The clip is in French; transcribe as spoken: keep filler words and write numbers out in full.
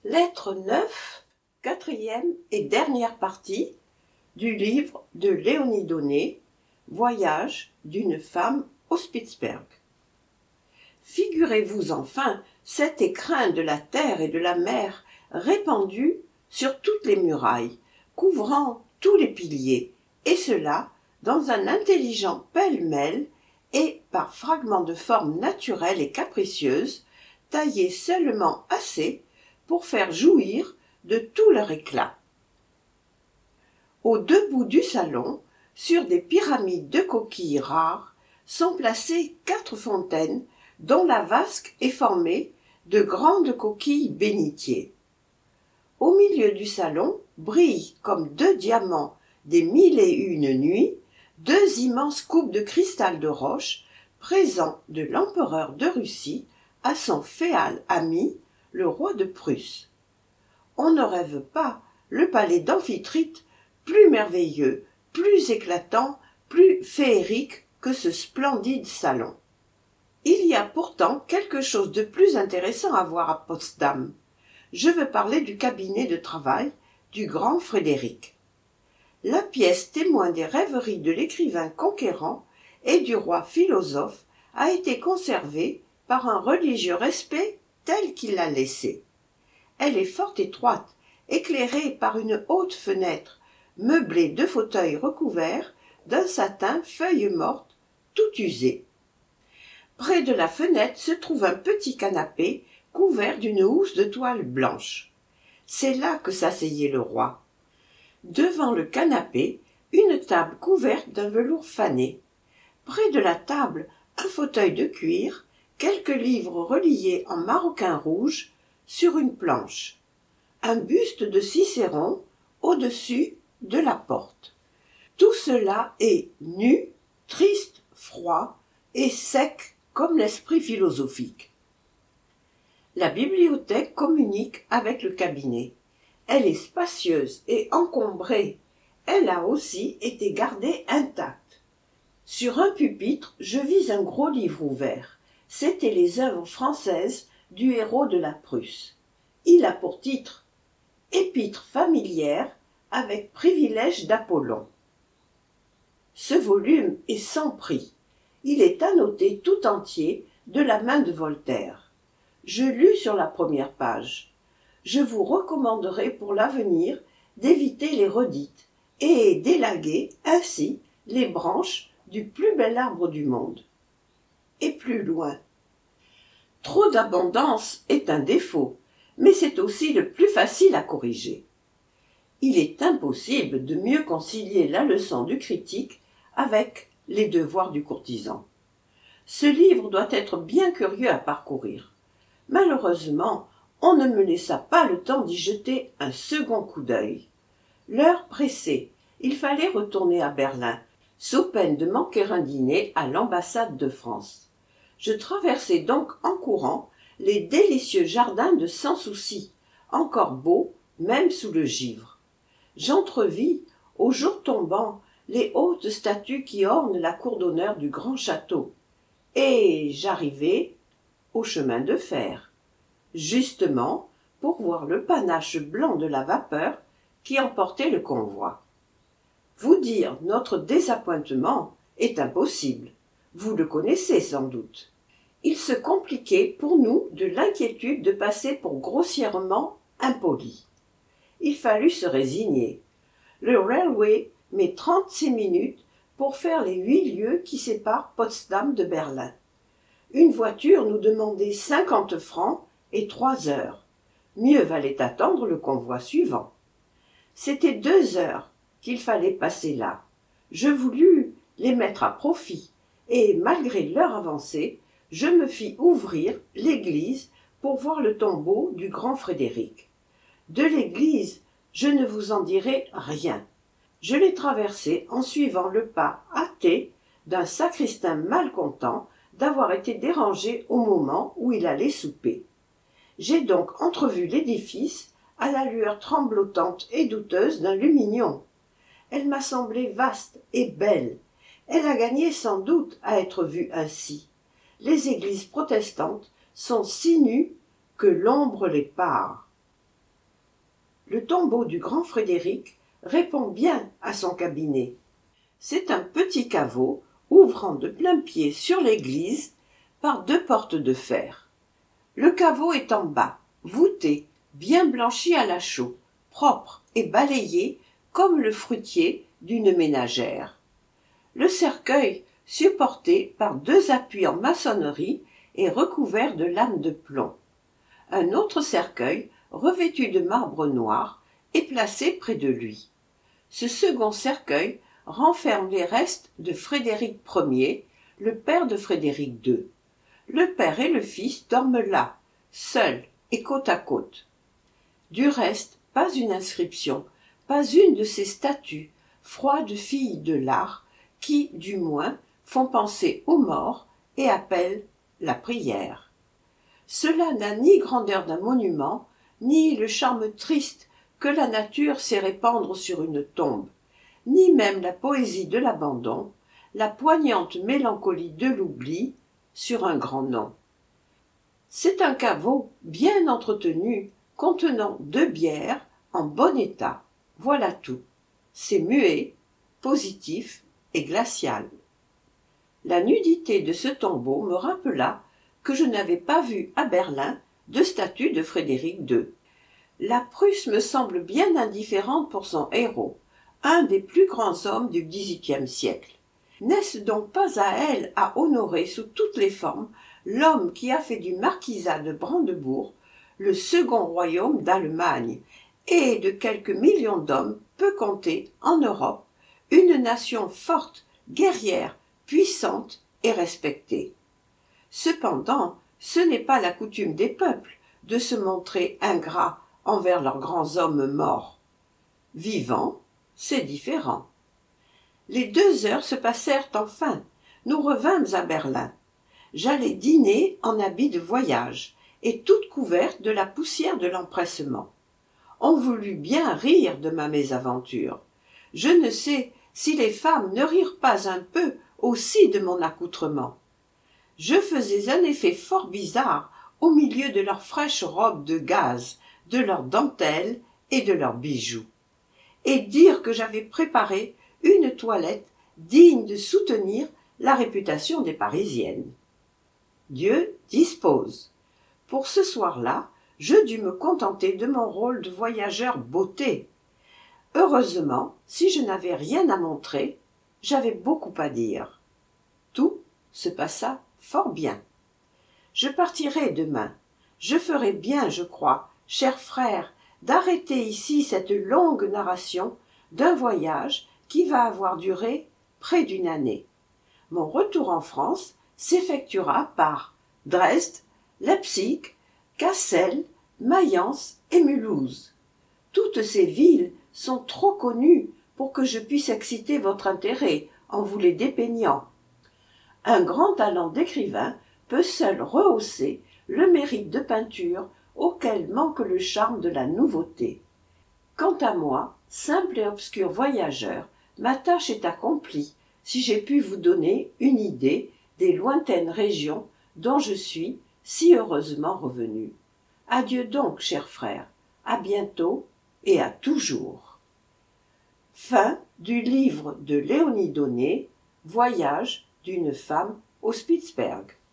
Lettre neuf, quatrième et dernière partie du livre de Léonie Daunet, Voyage d'une femme au Spitzberg. Figurez-vous enfin cet écrin de la terre et de la mer répandu sur toutes les murailles, couvrant tous les piliers, et cela dans un intelligent pêle-mêle et par fragments de formes naturelles et capricieuses, taillés seulement assez pour faire jouir de tout leur éclat. Aux deux bouts du salon, sur des pyramides de coquilles rares, sont placées quatre fontaines dont la vasque est formée de grandes coquilles bénitiers. Au milieu du salon brillent comme deux diamants des mille et une nuits deux immenses coupes de cristal de roche, présent de l'empereur de Russie à son féal ami, le roi de Prusse. On ne rêve pas le palais d'Amphitrite plus merveilleux, plus éclatant, plus féerique que ce splendide salon. Il y a pourtant quelque chose de plus intéressant à voir à Potsdam. Je veux parler du cabinet de travail du grand Frédéric. La pièce témoin des rêveries de l'écrivain conquérant et du roi philosophe a été conservée par un religieux respect tel qu'il l'a laissé. Elle est fort étroite, éclairée par une haute fenêtre, meublée de fauteuils recouverts d'un satin feuille morte, tout usé. Près de la fenêtre se trouve un petit canapé couvert d'une housse de toile blanche. C'est là que s'asseyait le roi. Devant le canapé, une table couverte d'un velours fané. Près de la table, un fauteuil de cuir, quelques livres reliés en maroquin rouge sur une planche, un buste de Cicéron au-dessus de la porte. Tout cela est nu, triste, froid et sec comme l'esprit philosophique. La bibliothèque communique avec le cabinet. Elle est spacieuse et encombrée. Elle a aussi été gardée intacte. Sur un pupitre, je vis un gros livre ouvert. C'étaient les œuvres françaises du héros de la Prusse. Il a pour titre « Épître familière avec privilège d'Apollon ». Ce volume est sans prix. Il est annoté tout entier de la main de Voltaire. Je lus sur la première page. Je vous recommanderai pour l'avenir d'éviter les redites et d'élaguer ainsi les branches du plus bel arbre du monde. Et plus loin. Trop d'abondance est un défaut, mais c'est aussi le plus facile à corriger. Il est impossible de mieux concilier la leçon du critique avec les devoirs du courtisan. Ce livre doit être bien curieux à parcourir. Malheureusement, on ne me laissa pas le temps d'y jeter un second coup d'œil. L'heure pressait, il fallait retourner à Berlin, sous peine de manquer un dîner à l'ambassade de France. Je traversai donc en courant les délicieux jardins de Sans Souci, encore beaux même sous le givre. J'entrevis, au jour tombant, les hautes statues qui ornent la cour d'honneur du grand château, et j'arrivai au chemin de fer, justement pour voir le panache blanc de la vapeur qui emportait le convoi. Vous dire notre désappointement est impossible, vous le connaissez sans doute. Il se compliquait pour nous de l'inquiétude de passer pour grossièrement impolis. Il fallut se résigner. Le railway met trente-six minutes pour faire les huit lieues qui séparent Potsdam de Berlin. Une voiture nous demandait cinquante francs et trois heures. Mieux valait attendre le convoi suivant. C'était deux heures qu'il fallait passer là. Je voulus les mettre à profit, et malgré l'heure avancée, je me fis ouvrir l'église pour voir le tombeau du grand Frédéric. De l'église, je ne vous en dirai rien. Je l'ai traversée en suivant le pas hâté d'un sacristain malcontent d'avoir été dérangé au moment où il allait souper. J'ai donc entrevu l'édifice à la lueur tremblotante et douteuse d'un lumignon. Elle m'a semblé vaste et belle. Elle a gagné sans doute à être vue ainsi. Les églises protestantes sont si nues que l'ombre les pare. le tombeau du grand Frédéric répond bien à son cabinet. C'est un petit caveau ouvrant de plain-pied sur l'église par deux portes de fer. Le caveau est en bas, voûté, bien blanchi à la chaux, propre et balayé comme le fruitier d'une ménagère. Le cercueil, supporté par deux appuis en maçonnerie, est recouvert de lames de plomb. Un autre cercueil, revêtu de marbre noir, est placé près de lui. Ce second cercueil renferme les restes de Frédéric Ier, le père de Frédéric deux. Le père et le fils dorment là, seuls et côte à côte. Du reste, pas une inscription, pas une de ces statues, froides filles de l'art, qui, du moins, font penser aux morts et appellent la prière. Cela n'a ni grandeur d'un monument, ni le charme triste que la nature sait répandre sur une tombe, ni même la poésie de l'abandon, la poignante mélancolie de l'oubli sur un grand nom. C'est un caveau bien entretenu, contenant deux bières en bon état. Voilà tout. C'est muet, positif et glacial. La nudité de ce tombeau me rappela que je n'avais pas vu à Berlin de statue de Frédéric deux. La Prusse me semble bien indifférente pour son héros, un des plus grands hommes du dix-huitième siècle. N'est-ce donc pas à elle à honorer sous toutes les formes l'homme qui a fait du marquisat de Brandebourg le second royaume d'Allemagne, et de quelques millions d'hommes peut compter en Europe une nation forte, guerrière, puissante et respectée. Cependant, ce n'est pas la coutume des peuples de se montrer ingrats envers leurs grands hommes morts. Vivants, c'est différent. Les deux heures se passèrent enfin. Nous revînmes à Berlin. J'allais dîner en habit de voyage, et toute couverte de la poussière de l'empressement. On voulut bien rire de ma mésaventure. Je ne sais si les femmes ne rirent pas un peu aussi de mon accoutrement. Je faisais un effet fort bizarre au milieu de leurs fraîches robes de gaze, de leurs dentelles et de leurs bijoux. Et dire que j'avais préparé une toilette digne de soutenir la réputation des Parisiennes. Dieu dispose. Pour ce soir-là, je dus me contenter de mon rôle de voyageur beauté. Heureusement, si je n'avais rien à montrer, j'avais beaucoup à dire. Tout se passa fort bien. Je partirai demain. Je ferai bien, je crois, cher frère, d'arrêter ici cette longue narration d'un voyage qui va avoir duré près d'une année. Mon retour en France s'effectuera par Dresde, Leipzig, Cassel, Mayence et Mulhouse. Toutes ces villes sont trop connues pour que je puisse exciter votre intérêt en vous les dépeignant. Un grand talent d'écrivain peut seul rehausser le mérite de peinture auquel manque le charme de la nouveauté. Quant à moi, simple et obscur voyageur, ma tâche est accomplie si j'ai pu vous donner une idée des lointaines régions dont je suis si heureusement revenu. Adieu donc, cher frère, à bientôt et à toujours. Fin du livre de Léonie Donné, Voyage d'une femme au Spitzberg.